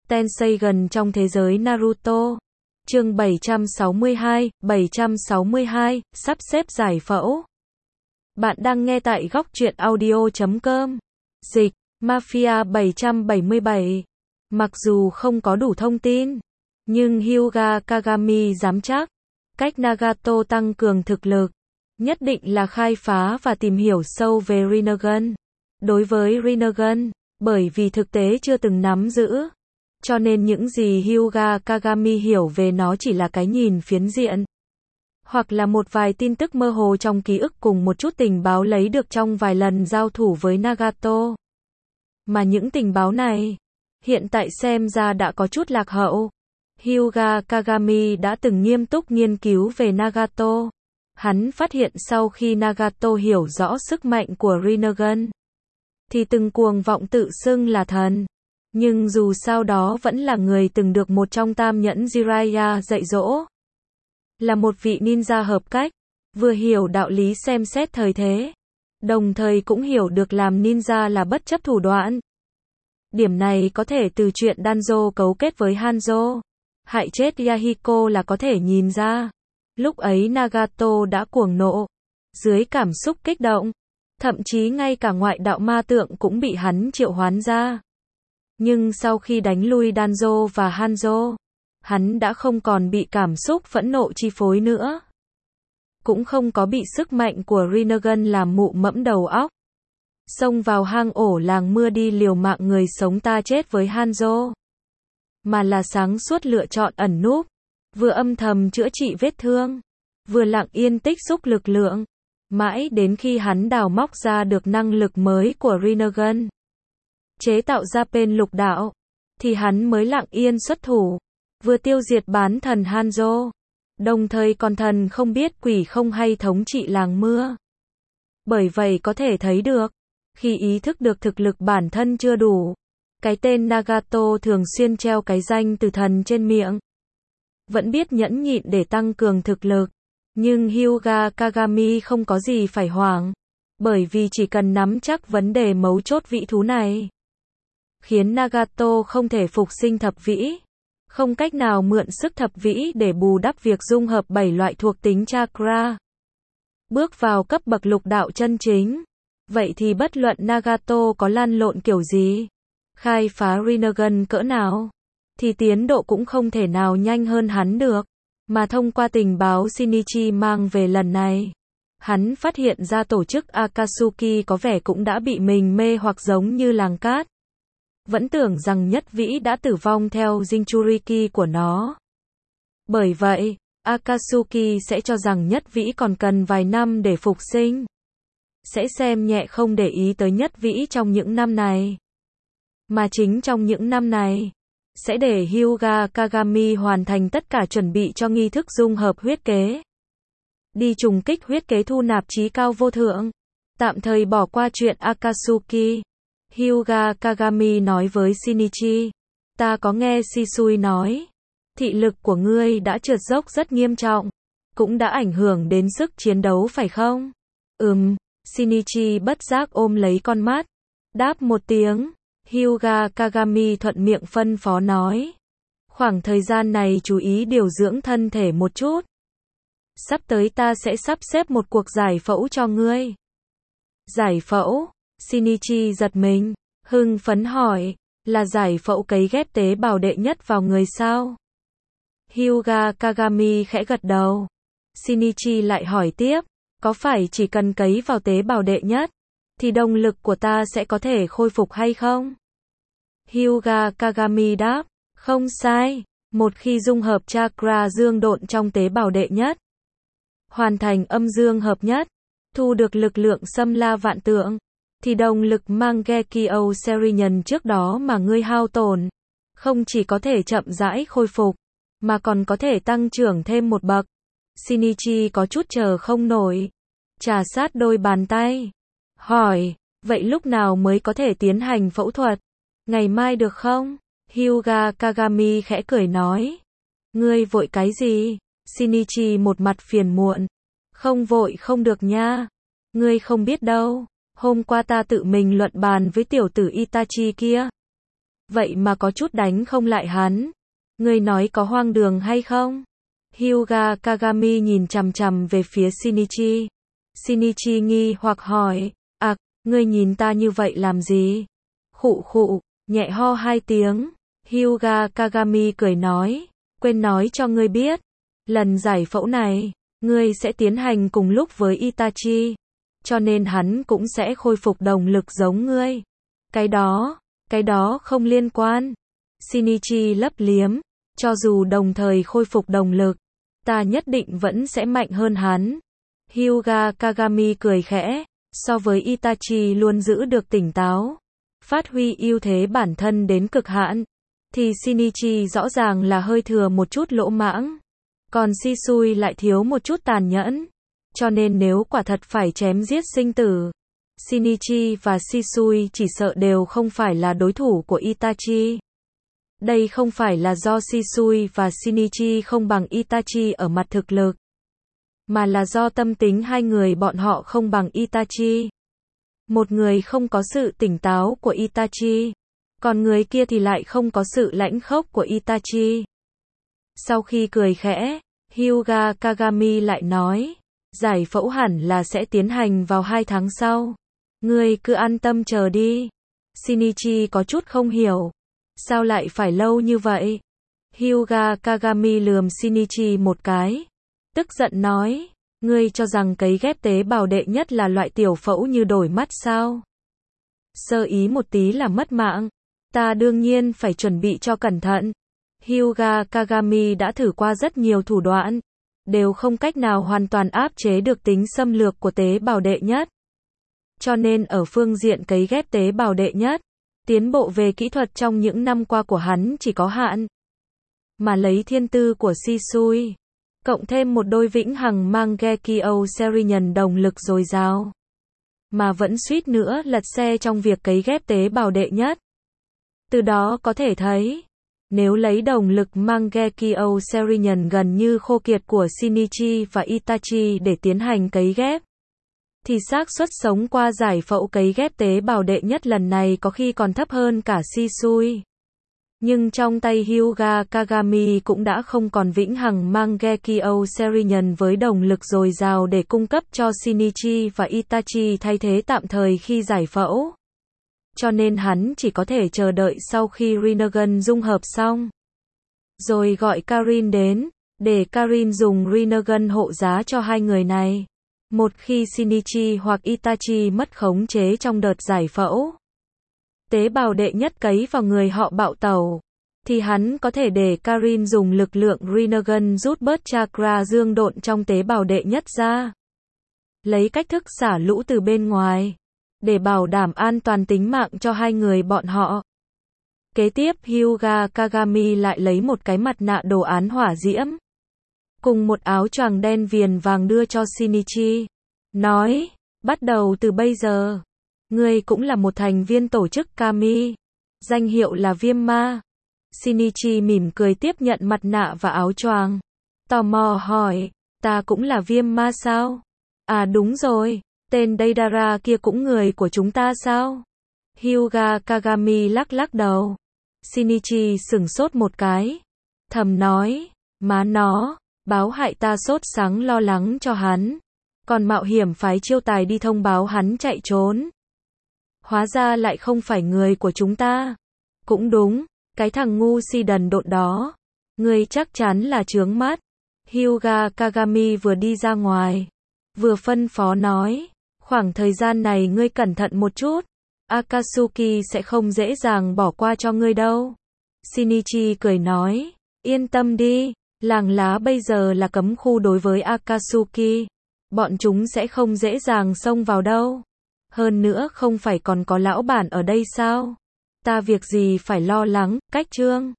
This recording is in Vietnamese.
Tenseigan trong thế giới Naruto. Chương 762, sắp xếp giải phẫu. Bạn đang nghe tại góc truyện audio.com. Dịch, Mafia 777. Mặc dù không có đủ thông tin, nhưng Hyuga Kagami dám chắc, cách Nagato tăng cường thực lực, nhất định là khai phá và tìm hiểu sâu về Rinnegan. Đối với Rinnegan, bởi vì thực tế chưa từng nắm giữ, cho nên những gì Hyuga Kagami hiểu về nó chỉ là cái nhìn phiến diện, hoặc là một vài tin tức mơ hồ trong ký ức cùng một chút tình báo lấy được trong vài lần giao thủ với Nagato. Mà những tình báo này, hiện tại xem ra đã có chút lạc hậu. Hyuga Kagami đã từng nghiêm túc nghiên cứu về Nagato. Hắn phát hiện sau khi Nagato hiểu rõ sức mạnh của Rinnegan, thì từng cuồng vọng tự xưng là thần. Nhưng dù sao đó vẫn là người từng được một trong tam nhẫn Jiraiya dạy dỗ. Là một vị ninja hợp cách, vừa hiểu đạo lý xem xét thời thế, đồng thời cũng hiểu được làm ninja là bất chấp thủ đoạn. Điểm này có thể từ chuyện Danzo cấu kết với Hanzo, hại chết Yahiko là có thể nhìn ra. Lúc ấy Nagato đã cuồng nộ, dưới cảm xúc kích động, thậm chí ngay cả ngoại đạo ma tượng cũng bị hắn triệu hoán ra. Nhưng sau khi đánh lui Danzo và Hanzo, hắn đã không còn bị cảm xúc phẫn nộ chi phối nữa. Cũng không có bị sức mạnh của Rinnegan làm mụ mẫm đầu óc. Xông vào hang ổ làng mưa đi liều mạng người sống ta chết với Hanzo. Mà là sáng suốt lựa chọn ẩn núp, vừa âm thầm chữa trị vết thương, vừa lặng yên tích xúc lực lượng. Mãi đến khi hắn đào móc ra được năng lực mới của Rinnegan, chế tạo ra pen lục đạo, thì hắn mới lặng yên xuất thủ, vừa tiêu diệt bán thần Hanzo, đồng thời còn thần không biết quỷ không hay thống trị làng mưa. Bởi vậy có thể thấy được, khi ý thức được thực lực bản thân chưa đủ, cái tên Nagato thường xuyên treo cái danh từ thần trên miệng. Vẫn biết nhẫn nhịn để tăng cường thực lực, nhưng Hyuga Kagami không có gì phải hoảng, bởi vì chỉ cần nắm chắc vấn đề mấu chốt vĩ thú này, khiến Nagato không thể phục sinh thập vĩ, không cách nào mượn sức thập vĩ để bù đắp việc dung hợp 7 loại thuộc tính chakra, bước vào cấp bậc lục đạo chân chính. Vậy thì bất luận Nagato có lăn lộn kiểu gì, khai phá Rinnegan cỡ nào, thì tiến độ cũng không thể nào nhanh hơn hắn được. Mà thông qua tình báo Shinichi mang về lần này, hắn phát hiện ra tổ chức Akatsuki có vẻ cũng đã bị mình mê hoặc giống như làng cát. Vẫn tưởng rằng Nhất Vĩ đã tử vong theo Jinchuriki của nó. Bởi vậy, Akatsuki sẽ cho rằng Nhất Vĩ còn cần vài năm để phục sinh. Sẽ xem nhẹ không để ý tới Nhất Vĩ trong những năm này. Mà chính trong những năm này, sẽ để Hyuga Kagami hoàn thành tất cả chuẩn bị cho nghi thức dung hợp huyết kế. Đi trùng kích huyết kế thu nạp chí cao vô thượng. Tạm thời bỏ qua chuyện Akatsuki. Hyuga Kagami nói với Shinichi, ta có nghe Shisui nói, thị lực của ngươi đã trượt dốc rất nghiêm trọng, cũng đã ảnh hưởng đến sức chiến đấu phải không? Shinichi bất giác ôm lấy con mắt, đáp một tiếng. Hyuga Kagami thuận miệng phân phó nói, khoảng thời gian này chú ý điều dưỡng thân thể một chút. Sắp tới ta sẽ sắp xếp một cuộc giải phẫu cho ngươi. Giải phẫu? Shinichi giật mình, hưng phấn hỏi, là giải phẫu cấy ghép tế bào đệ nhất vào người sao? Hyuga Kagami khẽ gật đầu. Shinichi lại hỏi tiếp, có phải chỉ cần cấy vào tế bào đệ nhất, thì động lực của ta sẽ có thể khôi phục hay không? Hyuga Kagami đáp, không sai, một khi dung hợp chakra dương độn trong tế bào đệ nhất, hoàn thành âm dương hợp nhất, thu được lực lượng xâm la vạn tượng, thì động lực Mangekyo Serinian trước đó mà ngươi hao tổn, không chỉ có thể chậm rãi khôi phục, mà còn có thể tăng trưởng thêm một bậc. Shinichi có chút chờ không nổi, trà sát đôi bàn tay, hỏi, vậy lúc nào mới có thể tiến hành phẫu thuật? Ngày mai được không? Hyuga Kagami khẽ cười nói, ngươi vội cái gì? Shinichi một mặt phiền muộn, không vội không được nha, ngươi không biết đâu, hôm qua ta tự mình luận bàn với tiểu tử Itachi kia. vậy mà có chút đánh không lại hắn. Ngươi nói có hoang đường hay không? Hyuga Kagami nhìn chằm chằm về phía Shinichi. Shinichi nghi hoặc hỏi, ngươi nhìn ta như vậy làm gì? Khụ khụ, nhẹ ho 2 tiếng. Hyuga Kagami cười nói, quên nói cho ngươi biết, lần giải phẫu này, ngươi sẽ tiến hành cùng lúc với Itachi, cho nên hắn cũng sẽ khôi phục động lực giống ngươi. Cái đó không liên quan. Shinichi lấp liếm, cho dù đồng thời khôi phục động lực, ta nhất định vẫn sẽ mạnh hơn hắn. Hyuga Kagami cười khẽ, so với Itachi luôn giữ được tỉnh táo, phát huy ưu thế bản thân đến cực hạn, thì Shinichi rõ ràng là hơi thừa một chút lỗ mãng, còn Shisui lại thiếu một chút tàn nhẫn. Cho nên nếu quả thật phải chém giết sinh tử, Shinichi và Shisui chỉ sợ đều không phải là đối thủ của Itachi. Đây không phải là do Shisui và Shinichi không bằng Itachi ở mặt thực lực, mà là do tâm tính hai người bọn họ không bằng Itachi. Một người không có sự tỉnh táo của Itachi, còn người kia thì lại không có sự lãnh khốc của Itachi. Sau khi cười khẽ, Hyuga Kagami lại nói, giải phẫu hẳn là sẽ tiến hành vào 2 tháng sau. Ngươi cứ an tâm chờ đi. Shinichi có chút không hiểu, sao lại phải lâu như vậy? Hyuga Kagami lườm Shinichi một cái, tức giận nói, ngươi cho rằng cấy ghép tế bào đệ nhất là loại tiểu phẫu như đổi mắt sao? Sơ ý một tí là mất mạng. Ta đương nhiên phải chuẩn bị cho cẩn thận. Hyuga Kagami đã thử qua rất nhiều thủ đoạn, đều không cách nào hoàn toàn áp chế được tính xâm lược của tế bào đệ nhất. Cho nên ở phương diện cấy ghép tế bào đệ nhất, tiến bộ về kỹ thuật trong những năm qua của hắn chỉ có hạn. Mà lấy thiên tư của Shisui, cộng thêm một đôi vĩnh hằng Mangekyo Serinhân đồng lực dồi dào, mà vẫn suýt nữa lật xe trong việc cấy ghép tế bào đệ nhất. Từ đó có thể thấy, nếu lấy động lực Mangekyo Serinhân gần như khô kiệt của Shinichi và Itachi để tiến hành cấy ghép, thì xác suất sống qua giải phẫu cấy ghép tế bào đệ nhất lần này có khi còn thấp hơn cả Shisui. Nhưng trong tay Hyuga Kagami cũng đã không còn vĩnh hằng Mangekyo Serinhân với động lực dồi dào để cung cấp cho Shinichi và Itachi thay thế tạm thời khi giải phẫu. Cho nên hắn chỉ có thể chờ đợi sau khi Rinnegan dung hợp xong, rồi gọi Karin đến, để Karin dùng Rinnegan hộ giá cho hai người này. Một khi Shinichi hoặc Itachi mất khống chế trong đợt giải phẫu, tế bào đệ nhất cấy vào người họ bạo tẩu, thì hắn có thể để Karin dùng lực lượng Rinnegan rút bớt chakra dương độn trong tế bào đệ nhất ra, lấy cách thức xả lũ từ bên ngoài, để bảo đảm an toàn tính mạng cho hai người bọn họ. Kế tiếp Hyuga Kagami lại lấy một cái mặt nạ đồ án hỏa diễm, cùng một áo choàng đen viền vàng đưa cho Shinichi, nói, bắt đầu từ bây giờ, ngươi cũng là một thành viên tổ chức Kami, danh hiệu là Viêm Ma. Shinichi mỉm cười tiếp nhận mặt nạ và áo choàng, tò mò hỏi, ta cũng là Viêm Ma sao? À đúng rồi, tên Deidara kia cũng người của chúng ta sao? Hyuga Kagami lắc lắc đầu. Shinichi sửng sốt một cái, thầm nói, má nó, báo hại ta sốt sáng lo lắng cho hắn, còn mạo hiểm phái chiêu tài đi thông báo hắn chạy trốn. Hóa ra lại không phải người của chúng ta. Cũng đúng, cái thằng ngu si đần độn đó, ngươi chắc chắn là chướng mắt. Hyuga Kagami vừa đi ra ngoài, vừa phân phó nói, khoảng thời gian này ngươi cẩn thận một chút, Akatsuki sẽ không dễ dàng bỏ qua cho ngươi đâu. Shinichi cười nói, yên tâm đi, làng lá bây giờ là cấm khu đối với Akatsuki, bọn chúng sẽ không dễ dàng xông vào đâu. Hơn nữa không phải còn có lão bản ở đây sao? Ta việc gì phải lo lắng, cách chương.